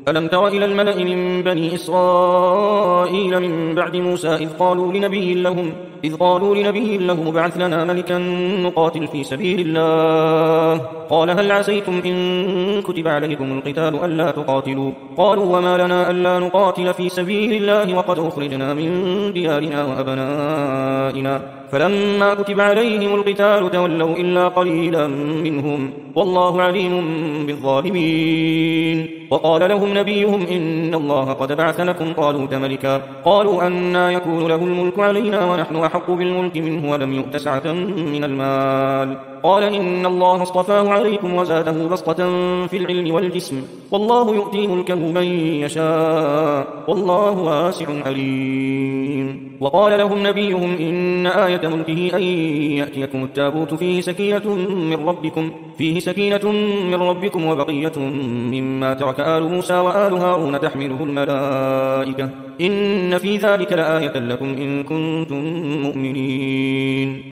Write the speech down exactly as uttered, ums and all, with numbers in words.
ألم تر إلى الملأ من بني إسرائيل من بعد موسى إذ قالوا لنبي لهم إذ قالوا لنبي لهم ابعث لنا ملكا نقاتل في سبيل الله قال هل عسيتم إن كتب عليكم القتال ألا تقاتلوا قالوا وما لنا ألا نقاتل في سبيل الله وقد أخرجنا من ديارنا وأبنائنا فلما كتب عليهم القتال تولوا إلا قليلا منهم والله عليم بالظالمين وقال لهم نبيهم إن الله قد بعث لكم طالوت ملكا قالوا أنى يكون له الملك علينا ونحن أحق بالملك منه ولم يؤت سعة من المال قال إن الله اصطفاه عليكم وزاده بسطة في العلم والجسم والله يؤتي ملكه من يشاء والله واسع عليم وقال لهم نبيهم إن آية ملكه أن يأتيكم التابوت فيه سكينة من ربكم فيه سكينة من ربكم وبقية مما ترك آل موسى وآل هارون تحمله الملائكة إن في ذلك لآية لكم إن كنتم مؤمنين.